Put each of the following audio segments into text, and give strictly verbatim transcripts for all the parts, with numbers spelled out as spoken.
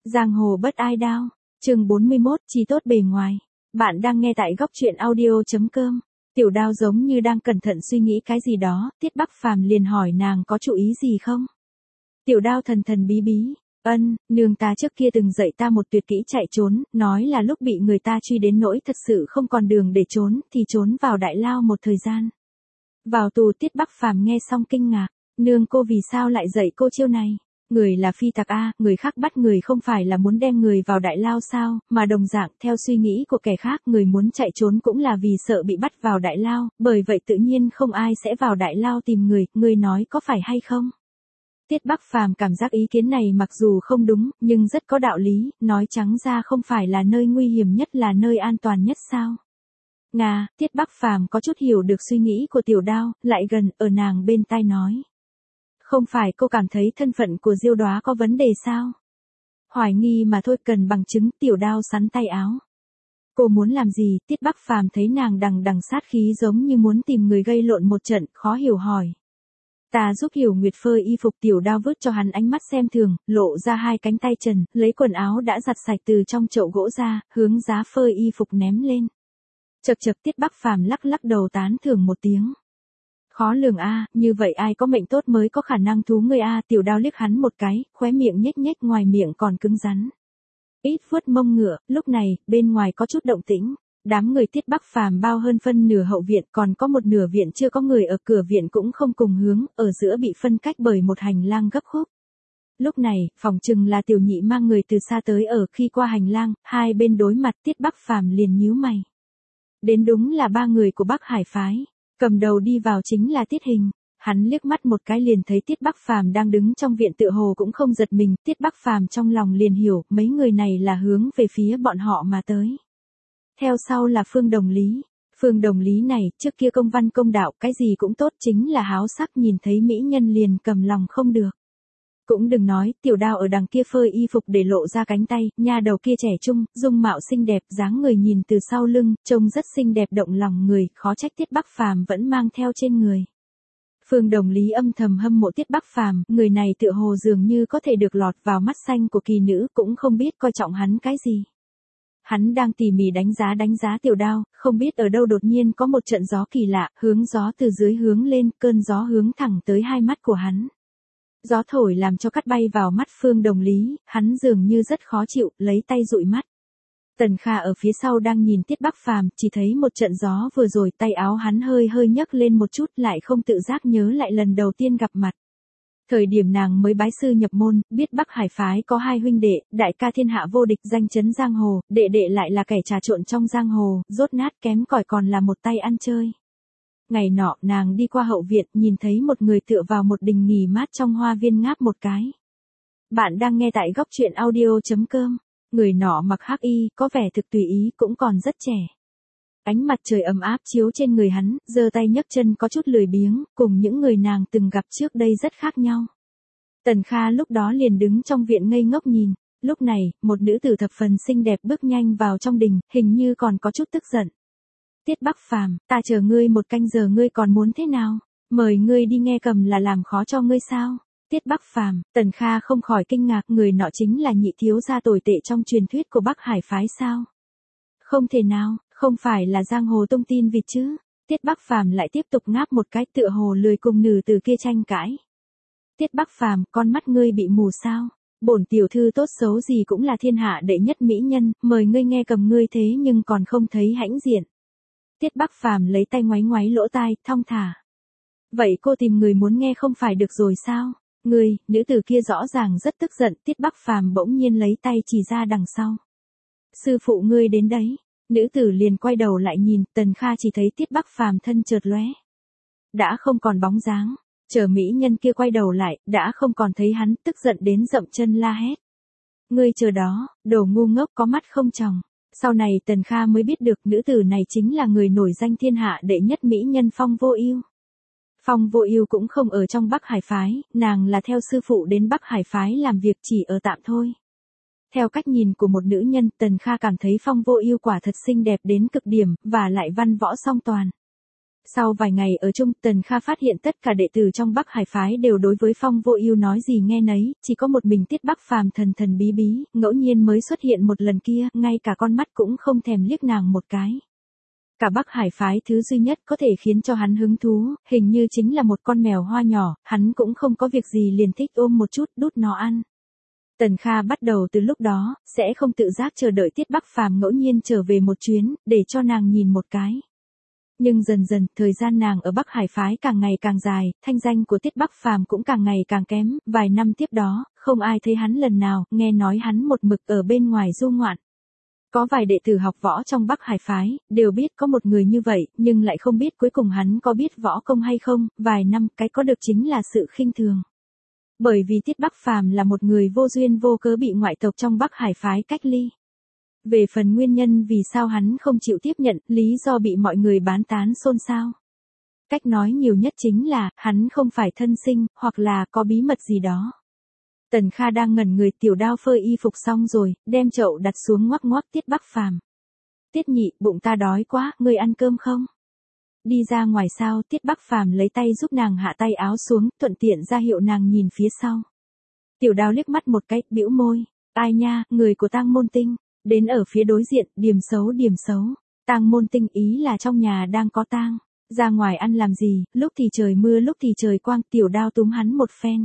Giang hồ bất ai đao, chương bốn mươi mốt, chỉ tốt bề ngoài. Bạn đang nghe tại góc truyện audio.com. Tiểu Đao giống như đang cẩn thận suy nghĩ cái gì đó, Tiết Bắc Phàm liền hỏi nàng có chú ý gì không. Tiểu Đao thần thần bí bí, ân, nương ta trước kia từng dạy ta một tuyệt kỹ chạy trốn, nói là lúc bị người ta truy đến nỗi thật sự không còn đường để trốn, thì trốn vào đại lao một thời gian. Vào tù. Tiết Bắc Phàm nghe xong kinh ngạc, nương cô vì sao lại dạy cô chiêu này? Người là phi tặc a, người khác bắt người không phải là muốn đem người vào đại lao sao, mà đồng dạng, theo suy nghĩ của kẻ khác, người muốn chạy trốn cũng là vì sợ bị bắt vào đại lao, bởi vậy tự nhiên không ai sẽ vào đại lao tìm người, người nói có phải hay không? Tiết Bắc Phàm cảm giác ý kiến này mặc dù không đúng, nhưng rất có đạo lý, nói trắng ra không phải là nơi nguy hiểm nhất là nơi an toàn nhất sao? Nga, Tiết Bắc Phàm có chút hiểu được suy nghĩ của Tiểu Đao, lại gần, ở nàng bên tai nói. Không phải cô cảm thấy thân phận của Diêu Đóa có vấn đề sao? Hoài nghi mà thôi, cần bằng chứng. Tiểu Đao sắn tay áo. Cô muốn làm gì? Tiết Bắc Phàm thấy nàng đằng đằng sát khí giống như muốn tìm người gây lộn một trận, khó hiểu hỏi. Ta giúp Hiểu Nguyệt phơi y phục. Tiểu Đao vứt cho hắn ánh mắt xem thường, lộ ra hai cánh tay trần, lấy quần áo đã giặt sạch từ trong chậu gỗ ra, hướng giá phơi y phục ném lên. Chậc chậc. Tiết Bắc Phàm lắc lắc đầu tán thưởng một tiếng. Khó lường a, à, như vậy ai có mệnh tốt mới có khả năng thú người a. À, Tiểu Đao liếc hắn một cái, khóe miệng nhếch nhếch, ngoài miệng còn cứng rắn. Ít vuốt mông ngựa. Lúc này, bên ngoài có chút động tĩnh. Đám người Tiết Bắc Phàm bao hơn phân nửa hậu viện, còn có một nửa viện chưa có người, ở cửa viện cũng không cùng hướng, ở giữa bị phân cách bởi một hành lang gấp khúc. Lúc này, phỏng chừng là Tiểu Nhị mang người từ xa tới, ở khi qua hành lang, hai bên đối mặt. Tiết Bắc Phàm liền nhíu mày. Đến đúng là ba người của Bắc Hải phái. Cầm đầu đi vào chính là Tiết Hình. Hắn liếc mắt một cái liền thấy Tiết Bắc Phàm đang đứng trong viện, tựa hồ cũng không giật mình. Tiết Bắc Phàm trong lòng liền hiểu, mấy người này là hướng về phía bọn họ mà tới. Theo sau là Phương Đồng Lý. Phương Đồng Lý này, trước kia công văn công đạo, cái gì cũng tốt, chính là háo sắc, nhìn thấy mỹ nhân liền cầm lòng không được. Cũng đừng nói, Tiểu Đao ở đằng kia phơi y phục để lộ ra cánh tay, nha đầu kia trẻ trung, dung mạo xinh đẹp, dáng người nhìn từ sau lưng, trông rất xinh đẹp động lòng người, khó trách Tiết Bắc Phàm vẫn mang theo trên người. Phương Đồng Lý âm thầm hâm mộ Tiết Bắc Phàm, người này tựa hồ dường như có thể được lọt vào mắt xanh của kỳ nữ, cũng không biết coi trọng hắn cái gì. Hắn đang tỉ mỉ đánh giá đánh giá Tiểu Đao, không biết ở đâu đột nhiên có một trận gió kỳ lạ, hướng gió từ dưới hướng lên, cơn gió hướng thẳng tới hai mắt của hắn. Gió thổi làm cho cắt bay vào mắt Phương Đồng Lý, hắn dường như rất khó chịu, lấy tay dụi mắt. Tần Kha ở phía sau đang nhìn Tiết Bắc Phàm, chỉ thấy một trận gió vừa rồi, tay áo hắn hơi hơi nhấc lên một chút, lại không tự giác nhớ lại lần đầu tiên gặp mặt. Thời điểm nàng mới bái sư nhập môn, biết Bắc Hải phái có hai huynh đệ, đại ca thiên hạ vô địch, danh chấn giang hồ, đệ đệ lại là kẻ trà trộn trong giang hồ, rốt nát kém cỏi, còn là một tay ăn chơi. Ngày nọ, nàng đi qua hậu viện, nhìn thấy một người tựa vào một đình nghỉ mát trong hoa viên ngáp một cái. Bạn đang nghe tại góc truyện audio.com. Người nọ mặc hắc y, có vẻ thực tùy ý, cũng còn rất trẻ. Ánh mặt trời ấm áp chiếu trên người hắn, giơ tay nhấc chân có chút lười biếng, cùng những người nàng từng gặp trước đây rất khác nhau. Tần Kha lúc đó liền đứng trong viện ngây ngốc nhìn. Lúc này, một nữ tử thập phần xinh đẹp bước nhanh vào trong đình, hình như còn có chút tức giận. Tiết Bắc Phàm, ta chờ ngươi một canh giờ, ngươi còn muốn thế nào? Mời ngươi đi nghe cầm là làm khó cho ngươi sao? Tiết Bắc Phàm, Tần Kha không khỏi kinh ngạc, người nọ chính là nhị thiếu gia tồi tệ trong truyền thuyết của Bắc Hải phái sao? Không thể nào, không phải là giang hồ tung tin vịt chứ? Tiết Bắc Phàm lại tiếp tục ngáp một cái, tựa hồ lười cùng nữ từ kia tranh cãi. Tiết Bắc Phàm, con mắt ngươi bị mù sao? Bổn tiểu thư tốt xấu gì cũng là thiên hạ đệ nhất mỹ nhân, mời ngươi nghe cầm ngươi thế nhưng còn không thấy hãnh diện. Tiết Bắc Phàm lấy tay ngoáy ngoáy lỗ tai, thong thả. Vậy cô tìm người muốn nghe không phải được rồi sao? Ngươi, nữ tử kia rõ ràng rất tức giận. Tiết Bắc Phàm bỗng nhiên lấy tay chỉ ra đằng sau. Sư phụ ngươi đến đấy. Nữ tử liền quay đầu lại nhìn, Tần Kha chỉ thấy Tiết Bắc Phàm thân chợt lóe, đã không còn bóng dáng. Chờ mỹ nhân kia quay đầu lại, đã không còn thấy hắn, tức giận đến dậm chân la hét. Ngươi chờ đó, đồ ngu ngốc có mắt không tròng. Sau này Tần Kha mới biết được nữ tử này chính là người nổi danh thiên hạ đệ nhất mỹ nhân Phong Vô Ưu. Phong Vô Ưu cũng không ở trong Bắc Hải phái, nàng là theo sư phụ đến Bắc Hải phái làm việc, chỉ ở tạm thôi. Theo cách nhìn của một nữ nhân, Tần Kha cảm thấy Phong Vô Ưu quả thật xinh đẹp đến cực điểm, và lại văn võ song toàn. Sau vài ngày ở chung, Tần Kha phát hiện tất cả đệ tử trong Bắc Hải phái đều đối với Phong Vô Ưu nói gì nghe nấy, chỉ có một mình Tiết Bắc Phàm thần thần bí bí, ngẫu nhiên mới xuất hiện một lần kia, ngay cả con mắt cũng không thèm liếc nàng một cái. Cả Bắc Hải phái thứ duy nhất có thể khiến cho hắn hứng thú, hình như chính là một con mèo hoa nhỏ, hắn cũng không có việc gì liền thích ôm một chút, đút nó ăn. Tần Kha bắt đầu từ lúc đó, sẽ không tự giác chờ đợi Tiết Bắc Phàm ngẫu nhiên trở về một chuyến, để cho nàng nhìn một cái. Nhưng dần dần, thời gian nàng ở Bắc Hải phái càng ngày càng dài, thanh danh của Tiết Bắc Phàm cũng càng ngày càng kém, vài năm tiếp đó, không ai thấy hắn lần nào, nghe nói hắn một mực ở bên ngoài du ngoạn. Có vài đệ tử học võ trong Bắc Hải phái, đều biết có một người như vậy, nhưng lại không biết cuối cùng hắn có biết võ công hay không, vài năm, cái có được chính là sự khinh thường. Bởi vì Tiết Bắc Phàm là một người vô duyên vô cớ bị ngoại tộc trong Bắc Hải phái cách ly. Về phần nguyên nhân vì sao hắn không chịu tiếp nhận, lý do bị mọi người bán tán xôn xao. Cách nói nhiều nhất chính là, hắn không phải thân sinh, hoặc là có bí mật gì đó. Tần Kha đang ngẩn người, Tiểu Đao phơi y phục xong rồi, đem chậu đặt xuống ngoắc ngoắc Tiết Bắc Phàm. Tiết nhị, bụng ta đói quá, ngươi ăn cơm không? Đi ra ngoài sao? Tiết Bắc Phàm lấy tay giúp nàng hạ tay áo xuống, thuận tiện ra hiệu nàng nhìn phía sau. Tiểu Đao liếc mắt một cái, bĩu môi. Ai nha, người của Tang Môn Tinh. Đến ở phía đối diện, điểm xấu điểm xấu. Tang Môn Tinh ý là trong nhà đang có tang. Ra ngoài ăn làm gì, lúc thì trời mưa lúc thì trời quang, Tiểu Đao túm hắn một phen.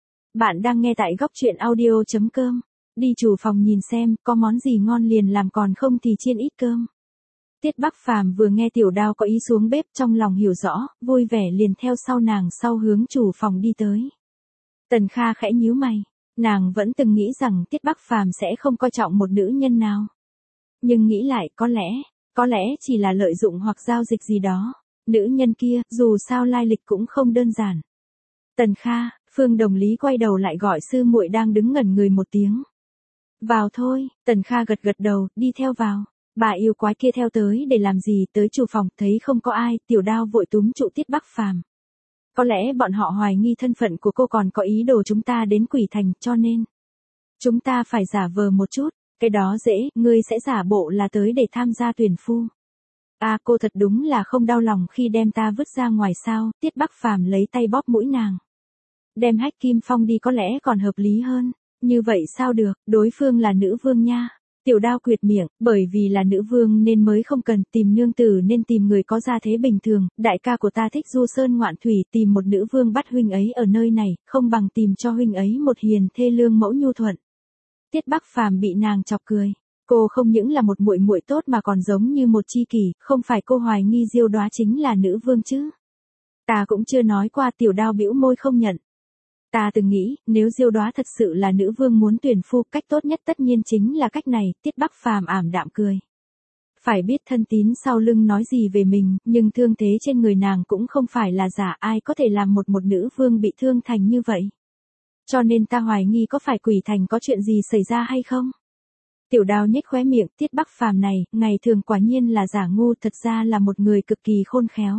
Bạn đang nghe tại góc truyện audio chấm com. Đi chủ phòng nhìn xem, có món gì ngon liền làm, còn không thì chiên ít cơm. Tiết Bắc Phàm vừa nghe Tiểu Đao có ý xuống bếp, trong lòng hiểu rõ, vui vẻ liền theo sau nàng sau hướng chủ phòng đi tới. Tần Kha khẽ nhíu mày, nàng vẫn từng nghĩ rằng Tiết Bắc Phàm sẽ không coi trọng một nữ nhân nào. Nhưng nghĩ lại, có lẽ, có lẽ chỉ là lợi dụng hoặc giao dịch gì đó. Nữ nhân kia, dù sao lai lịch cũng không đơn giản. Tần Kha, Phương Đồng Lý quay đầu lại gọi sư muội đang đứng ngẩn người một tiếng. Vào thôi, Tần Kha gật gật đầu, đi theo vào. Bà yêu quái kia theo tới để làm gì, tới chủ phòng, thấy không có ai, Tiểu Đao vội túm trụ Tiết Bắc Phàm. Có lẽ bọn họ hoài nghi thân phận của cô, còn có ý đồ chúng ta đến Quỷ Thành, cho nên chúng ta phải giả vờ một chút, cái đó dễ, ngươi sẽ giả bộ là tới để tham gia tuyển phu. À, cô thật đúng là không đau lòng khi đem ta vứt ra ngoài sao? Tiết Bắc Phàm lấy tay bóp mũi nàng. Đem Hách Kim Phong đi có lẽ còn hợp lý hơn. Như vậy sao được, đối phương là nữ vương nha. Tiểu Đao quyệt miệng, bởi vì là nữ vương nên mới không cần tìm nương tử, nên tìm người có gia thế bình thường. Đại ca của ta thích du sơn ngoạn thủy, tìm một nữ vương bắt huynh ấy ở nơi này, không bằng tìm cho huynh ấy một hiền thê lương mẫu nhu thuận. Tiết Bắc Phàm bị nàng chọc cười. Cô không những là một muội muội tốt mà còn giống như một tri kỷ, không phải cô hoài nghi Diêu Đóa chính là nữ vương chứ? Ta cũng chưa nói qua. Tiểu Đao bĩu môi không nhận. Ta từng nghĩ, nếu Diêu Đóa thật sự là nữ vương muốn tuyển phu, cách tốt nhất tất nhiên chính là cách này. Tiết Bắc Phàm ảm đạm cười. Phải biết thân tín sau lưng nói gì về mình, nhưng thương thế trên người nàng cũng không phải là giả, ai có thể làm một một nữ vương bị thương thành như vậy. Cho nên ta hoài nghi có phải Quỷ Thành có chuyện gì xảy ra hay không? Tiểu Đao nhếch khóe miệng, Tiết Bắc Phàm này, ngày thường quả nhiên là giả ngu, thật ra là một người cực kỳ khôn khéo.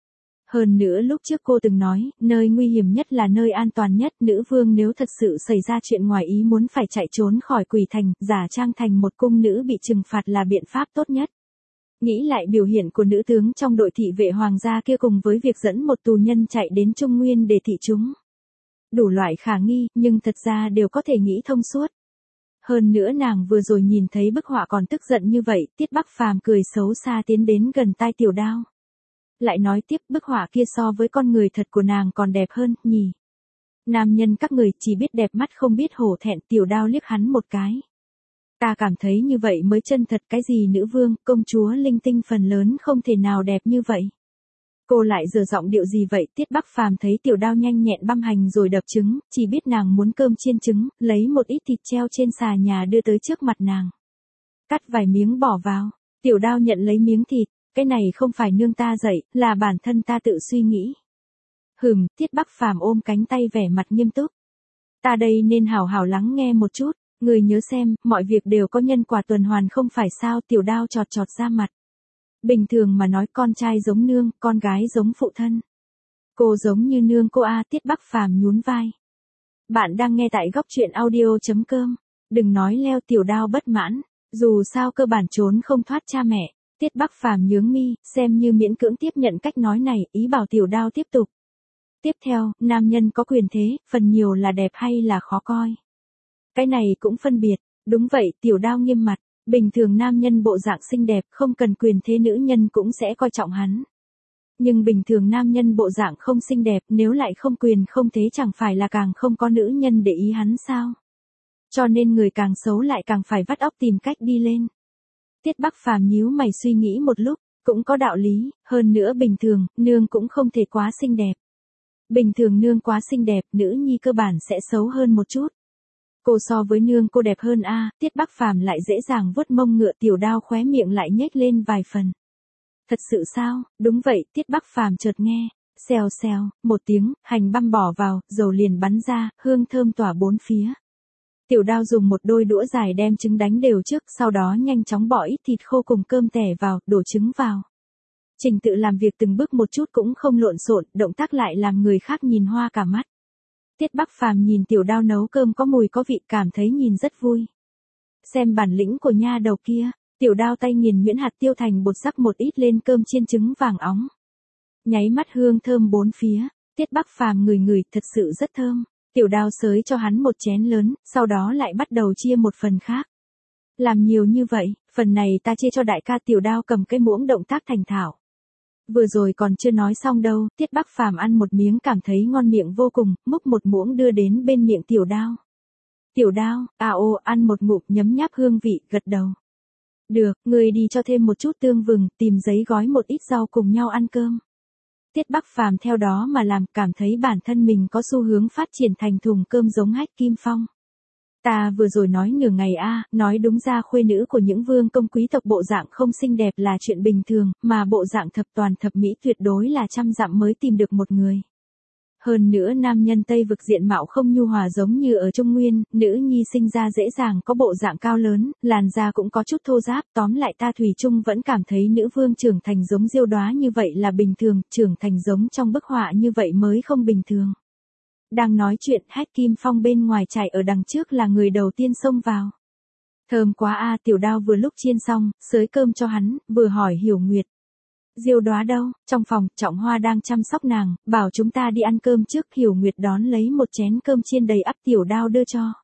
Hơn nữa lúc trước cô từng nói, nơi nguy hiểm nhất là nơi an toàn nhất, nữ vương nếu thật sự xảy ra chuyện ngoài ý muốn phải chạy trốn khỏi Quỷ Thành, giả trang thành một cung nữ bị trừng phạt là biện pháp tốt nhất. Nghĩ lại biểu hiện của nữ tướng trong đội thị vệ hoàng gia kia cùng với việc dẫn một tù nhân chạy đến Trung Nguyên để thị chúng. Đủ loại khả nghi, nhưng thật ra đều có thể nghĩ thông suốt. Hơn nữa nàng vừa rồi nhìn thấy bức họa còn tức giận như vậy, Tiết Bắc Phàm cười xấu xa tiến đến gần tai Tiểu Đao. Lại nói tiếp, bức họa kia so với con người thật của nàng còn đẹp hơn, nhỉ? Nam nhân các người chỉ biết đẹp mắt không biết hổ thẹn. Tiểu Đao liếc hắn một cái. Ta cảm thấy như vậy mới chân thật, cái gì nữ vương, công chúa linh tinh phần lớn không thể nào đẹp như vậy. Cô lại giở giọng điệu gì vậy? Tiết Bắc Phàm thấy Tiểu Đao nhanh nhẹn băm hành rồi đập trứng, chỉ biết nàng muốn cơm chiên trứng, lấy một ít thịt treo trên xà nhà đưa tới trước mặt nàng. Cắt vài miếng bỏ vào. Tiểu Đao nhận lấy miếng thịt. Cái này không phải nương ta dạy, là bản thân ta tự suy nghĩ. Hừm, Tiết Bắc Phàm ôm cánh tay vẻ mặt nghiêm túc. Ta đây nên hảo hảo lắng nghe một chút, người nhớ xem, mọi việc đều có nhân quả tuần hoàn không phải sao? Tiểu Đao chọt chọt ra mặt. Bình thường mà nói con trai giống nương, con gái giống phụ thân. Cô giống như nương cô a. Tiết Bắc Phàm nhún vai. Bạn đang nghe tại góc truyện audio chấm com. Đừng nói leo. Tiểu Đao bất mãn. Dù sao cơ bản trốn không thoát cha mẹ. Tiết Bắc Phàm nhướng mi, xem như miễn cưỡng tiếp nhận cách nói này, ý bảo Tiểu Đao tiếp tục. Tiếp theo, nam nhân có quyền thế, phần nhiều là đẹp hay là khó coi. Cái này cũng phân biệt, đúng vậy, Tiểu Đao nghiêm mặt, bình thường nam nhân bộ dạng xinh đẹp, không cần quyền thế nữ nhân cũng sẽ coi trọng hắn. Nhưng bình thường nam nhân bộ dạng không xinh đẹp, nếu lại không quyền không thế chẳng phải là càng không có nữ nhân để ý hắn sao? Cho nên người càng xấu lại càng phải vắt óc tìm cách đi lên. Tiết Bắc Phàm nhíu mày suy nghĩ một lúc, cũng có đạo lý, hơn nữa bình thường, nương cũng không thể quá xinh đẹp. Bình thường nương quá xinh đẹp, nữ nhi cơ bản sẽ xấu hơn một chút. Cô so với nương cô đẹp hơn a, Tiết Bắc Phàm lại dễ dàng vuốt mông ngựa, Tiểu Đao khóe miệng lại nhếch lên vài phần. Thật sự sao? Đúng vậy, Tiết Bắc Phàm chợt nghe, xèo xèo, một tiếng, hành băm bỏ vào, dầu liền bắn ra, hương thơm tỏa bốn phía. Tiểu Đao dùng một đôi đũa dài đem trứng đánh đều trước, sau đó nhanh chóng bỏ ít thịt khô cùng cơm tẻ vào, đổ trứng vào. Trình tự làm việc từng bước một chút cũng không lộn xộn, động tác lại làm người khác nhìn hoa cả mắt. Tiết Bắc Phàm nhìn Tiểu Đao nấu cơm có mùi có vị, cảm thấy nhìn rất vui. Xem bản lĩnh của nha đầu kia, Tiểu Đao tay nghiền nhuyễn hạt tiêu thành bột, rắc một ít lên cơm chiên trứng vàng óng. Nháy mắt hương thơm bốn phía, Tiết Bắc Phàm ngửi ngửi, thật sự rất thơm. Tiểu Đao xới cho hắn một chén lớn, sau đó lại bắt đầu chia một phần khác. Làm nhiều như vậy, phần này ta chia cho đại ca. Tiểu Đao cầm cái muỗng động tác thành thạo. Vừa rồi còn chưa nói xong đâu, Tiết Bắc Phàm ăn một miếng cảm thấy ngon miệng vô cùng, múc một muỗng đưa đến bên miệng Tiểu Đao. Tiểu Đao, à ô, ăn một ngụm nhấm nháp hương vị, gật đầu. Được, người đi cho thêm một chút tương vừng, tìm giấy gói một ít rau cùng nhau ăn cơm. Tiết Bắc Phàm theo đó mà làm, cảm thấy bản thân mình có xu hướng phát triển thành thùng cơm giống Hách Kim Phong. Ta vừa rồi nói nửa ngày a, nói đúng ra khuê nữ của những vương công quý tộc bộ dạng không xinh đẹp là chuyện bình thường, mà bộ dạng thập toàn thập mỹ tuyệt đối là trăm dặm mới tìm được một người. Hơn nữa nam nhân Tây vực diện mạo không nhu hòa giống như ở Trung Nguyên, nữ nhi sinh ra dễ dàng có bộ dạng cao lớn, làn da cũng có chút thô ráp, tóm lại ta thủy chung vẫn cảm thấy nữ vương trưởng thành giống Diêu Đóa như vậy là bình thường, trưởng thành giống trong bức họa như vậy mới không bình thường. Đang nói chuyện, Hách Kim Phong bên ngoài chạy ở đằng trước là người đầu tiên xông vào. Thơm quá a, Tiểu Đao vừa lúc chiên xong, xới cơm cho hắn, vừa hỏi Hiểu Nguyệt. Diêu Đóa đâu? Trong phòng, Trọng Hoa đang chăm sóc nàng, bảo chúng ta đi ăn cơm trước. Hiểu Nguyệt đón lấy một chén cơm chiên đầy ắp Tiểu Đao đưa cho.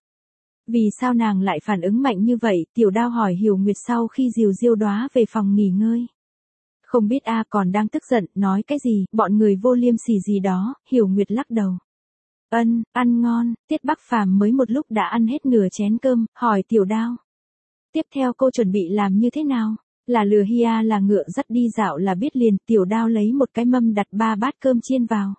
Vì sao nàng lại phản ứng mạnh như vậy? Tiểu Đao hỏi Hiểu Nguyệt sau khi dìu Diêu Đóa về phòng nghỉ ngơi. Không biết a, còn đang tức giận, nói cái gì, bọn người vô liêm sỉ gì đó. Hiểu Nguyệt lắc đầu. Ân, ăn ngon. Tiết Bắc Phàm mới một lúc đã ăn hết nửa chén cơm, hỏi Tiểu Đao. Tiếp theo cô chuẩn bị làm như thế nào? Là lừa hia là ngựa dắt đi dạo là biết liền. Tiểu Đao lấy một cái mâm đặt ba bát cơm chiên vào.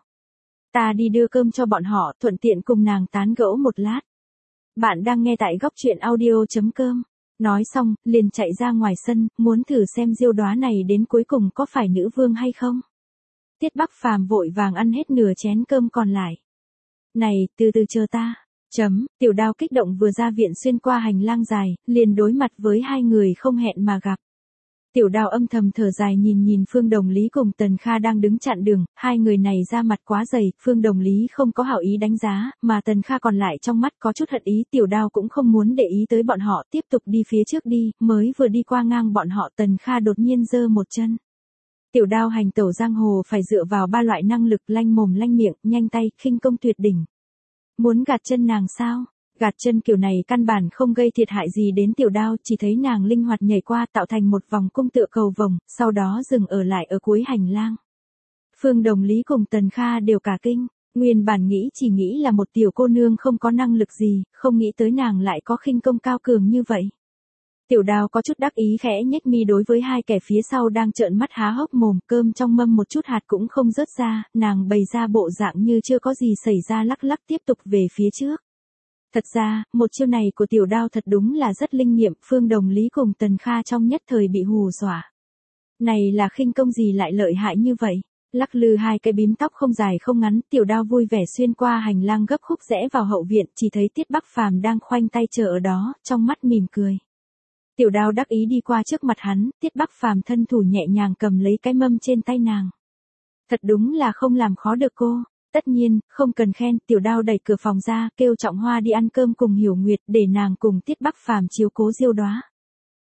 Ta đi đưa cơm cho bọn họ, thuận tiện cùng nàng tán gẫu một lát. Bạn đang nghe tại góc truyện audio.com. Nói xong, liền chạy ra ngoài sân, muốn thử xem Diêu Đóa này đến cuối cùng có phải nữ vương hay không. Tiết Bắc Phàm vội vàng ăn hết nửa chén cơm còn lại. Này, từ từ chờ ta. Chấm, Tiểu Đao kích động vừa ra viện xuyên qua hành lang dài, liền đối mặt với hai người không hẹn mà gặp. Tiểu Đao âm thầm thở dài nhìn nhìn Phương Đồng Lý cùng Tần Kha đang đứng chặn đường, hai người này ra mặt quá dày, Phương Đồng Lý không có hảo ý đánh giá, mà Tần Kha còn lại trong mắt có chút hận ý. Tiểu Đao cũng không muốn để ý tới bọn họ, tiếp tục đi phía trước đi, mới vừa đi qua ngang bọn họ Tần Kha đột nhiên giơ một chân. Tiểu Đao hành tẩu giang hồ phải dựa vào ba loại năng lực: lanh mồm lanh miệng, nhanh tay, khinh công tuyệt đỉnh. Muốn gạt chân nàng sao? Gạt chân kiểu này căn bản không gây thiệt hại gì đến Tiểu Đao, chỉ thấy nàng linh hoạt nhảy qua tạo thành một vòng cung tựa cầu vồng, sau đó dừng ở lại ở cuối hành lang. Phương Đồng Lý cùng Tần Kha đều cả kinh, nguyên bản nghĩ chỉ nghĩ là một tiểu cô nương không có năng lực gì, không nghĩ tới nàng lại có khinh công cao cường như vậy. Tiểu Đao có chút đắc ý khẽ nhếch mi đối với hai kẻ phía sau đang trợn mắt há hốc mồm, cơm trong mâm một chút hạt cũng không rớt ra, nàng bày ra bộ dạng như chưa có gì xảy ra lắc lắc tiếp tục về phía trước. Thật ra, một chiêu này của Tiểu Đao thật đúng là rất linh nghiệm, Phương Đồng Lý cùng Tần Kha trong nhất thời bị hù dọa. Này là khinh công gì lại lợi hại như vậy? Lắc lư hai cái bím tóc không dài không ngắn, Tiểu Đao vui vẻ xuyên qua hành lang gấp khúc rẽ vào hậu viện, chỉ thấy Tiết Bắc Phàm đang khoanh tay chờ ở đó, trong mắt mỉm cười. Tiểu Đao đắc ý đi qua trước mặt hắn, Tiết Bắc Phàm thân thủ nhẹ nhàng cầm lấy cái mâm trên tay nàng. Thật đúng là không làm khó được cô. Tất nhiên, không cần khen. Tiểu Đao đẩy cửa phòng ra, kêu Trọng Hoa đi ăn cơm cùng Hiểu Nguyệt, để nàng cùng Tiết Bắc Phàm chiếu cố Diêu Đóa.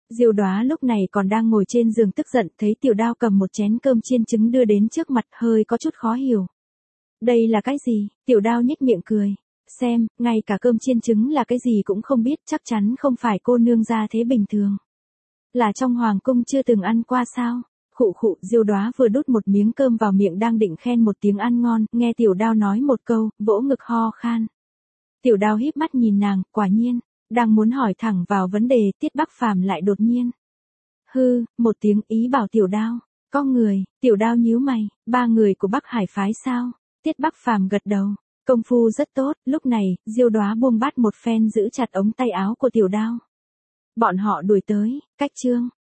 Diêu Đóa lúc này còn đang ngồi trên giường tức giận, thấy Tiểu Đao cầm một chén cơm chiên trứng đưa đến trước mặt, hơi có chút khó hiểu. Đây là cái gì? Tiểu Đao nhếch miệng cười. Xem, ngay cả cơm chiên trứng là cái gì cũng không biết, chắc chắn không phải cô nương gia thế bình thường. Là trong hoàng cung chưa từng ăn qua sao? Khụ khụ, Diêu Đóa vừa đút một miếng cơm vào miệng đang định khen một tiếng ăn ngon, nghe Tiểu Đao nói một câu, vỗ ngực ho khan. Tiểu Đao híp mắt nhìn nàng, quả nhiên, đang muốn hỏi thẳng vào vấn đề, Tiết Bắc Phàm lại đột nhiên. Hư, một tiếng ý bảo Tiểu Đao, có người, Tiểu Đao nhíu mày, ba người của Bắc Hải phái sao? Tiết Bắc Phàm gật đầu, công phu rất tốt, lúc này, Diêu Đóa buông bát một phen giữ chặt ống tay áo của Tiểu Đao. Bọn họ đuổi tới, cách chương.